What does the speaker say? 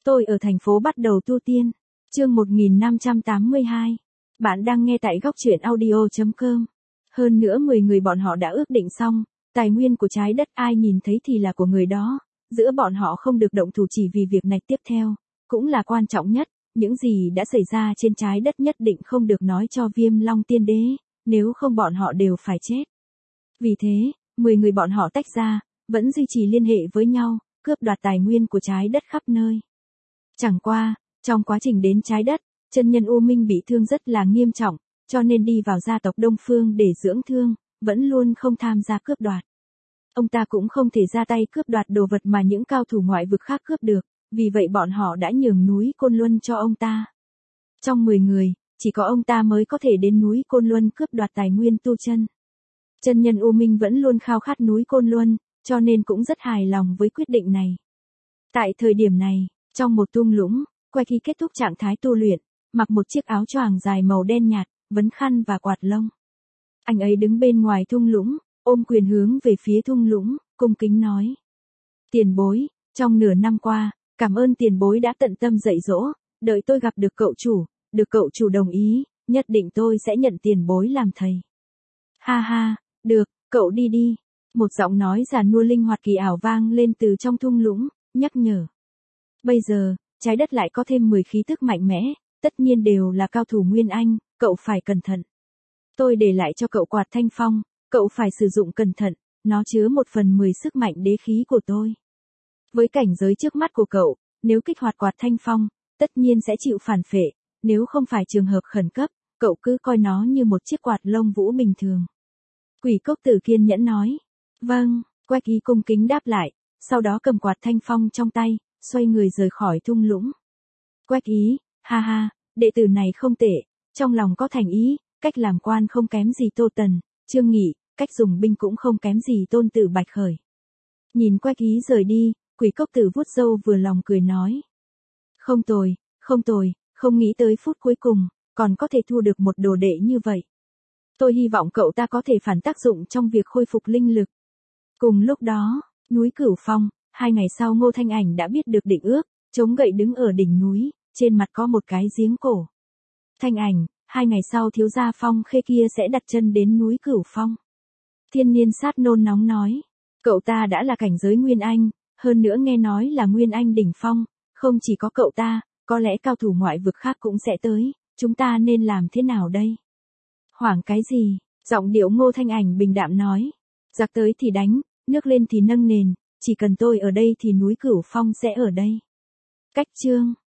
Tôi ở thành phố bắt đầu tu tiên. Chương 1582. Bạn đang nghe tại góc truyện audio.com. Hơn nữa 10 người bọn họ đã ước định xong, tài nguyên của trái đất ai nhìn thấy thì là của người đó, giữa bọn họ không được động thủ chỉ vì việc này tiếp theo, cũng là quan trọng nhất, những gì đã xảy ra trên trái đất nhất định không được nói cho Viêm Long Tiên Đế, nếu không bọn họ đều phải chết. Vì thế, 10 người bọn họ tách ra, vẫn duy trì liên hệ với nhau, cướp đoạt tài nguyên của trái đất khắp nơi. Chẳng qua, trong quá trình đến trái đất, chân nhân U Minh bị thương rất là nghiêm trọng, cho nên đi vào gia tộc Đông Phương để dưỡng thương, vẫn luôn không tham gia cướp đoạt. Ông ta cũng không thể ra tay cướp đoạt đồ vật mà những cao thủ ngoại vực khác cướp được, vì vậy bọn họ đã nhường núi Côn Luân cho ông ta. Trong 10 người, chỉ có ông ta mới có thể đến núi Côn Luân cướp đoạt tài nguyên tu chân. Chân nhân U Minh vẫn luôn khao khát núi Côn Luân, cho nên cũng rất hài lòng với quyết định này. Tại thời điểm này, trong một thung lũng, Quay khi kết thúc trạng thái tu luyện, mặc một chiếc áo choàng dài màu đen nhạt, vấn khăn và quạt lông. Anh ấy đứng bên ngoài thung lũng, ôm quyền hướng về phía thung lũng, cung kính nói. Tiền bối, trong nửa năm qua, cảm ơn tiền bối đã tận tâm dạy dỗ, đợi tôi gặp được cậu chủ đồng ý, nhất định tôi sẽ nhận tiền bối làm thầy. Ha ha, được, cậu đi đi. Một giọng nói già nua linh hoạt kỳ ảo vang lên từ trong thung lũng, nhắc nhở. Bây giờ, trái đất lại có thêm 10 khí tức mạnh mẽ, tất nhiên đều là cao thủ Nguyên Anh, cậu phải cẩn thận. Tôi để lại cho cậu quạt thanh phong, cậu phải sử dụng cẩn thận, nó chứa 1/10 sức mạnh đế khí của tôi. Với cảnh giới trước mắt của cậu, nếu kích hoạt quạt thanh phong, tất nhiên sẽ chịu phản phệ, nếu không phải trường hợp khẩn cấp, cậu cứ coi nó như một chiếc quạt lông vũ bình thường. Quỷ cốc tử kiên nhẫn nói. Vâng, Quách Ý cung kính đáp lại, sau đó cầm quạt thanh phong trong tay, xoay người rời khỏi thung lũng. Quách Ý, ha ha, đệ tử này không tệ, trong lòng có thành ý, cách làm quan không kém gì Tô Tần, Trương Nghị, cách dùng binh cũng không kém gì Tôn Tử Bạch Khởi. Nhìn Quách Ý rời đi, Quỷ cốc tử vuốt râu vừa lòng cười nói. Không tồi, không nghĩ tới phút cuối cùng, còn có thể thu được một đồ đệ như vậy. Tôi hy vọng cậu ta có thể phản tác dụng trong việc khôi phục linh lực. Cùng lúc đó, núi Cửu Phong, 2 ngày sau Ngô Thanh Ảnh đã biết được định ước, chống gậy đứng ở đỉnh núi, trên mặt có một cái giếng cổ. Thanh Ảnh, 2 ngày sau thiếu gia Phong Khê kia sẽ đặt chân đến núi Cửu Phong. Thiên Niên Sát nôn nóng nói, cậu ta đã là cảnh giới Nguyên Anh, hơn nữa nghe nói là Nguyên Anh đỉnh phong, không chỉ có cậu ta, có lẽ cao thủ ngoại vực khác cũng sẽ tới, chúng ta nên làm thế nào đây? Hoảng cái gì? Giọng điệu Ngô Thanh Ảnh bình đạm nói. Giặc tới thì đánh, nước lên thì nâng nền, chỉ cần tôi ở đây thì núi Cửu Phong sẽ ở đây. Cách chương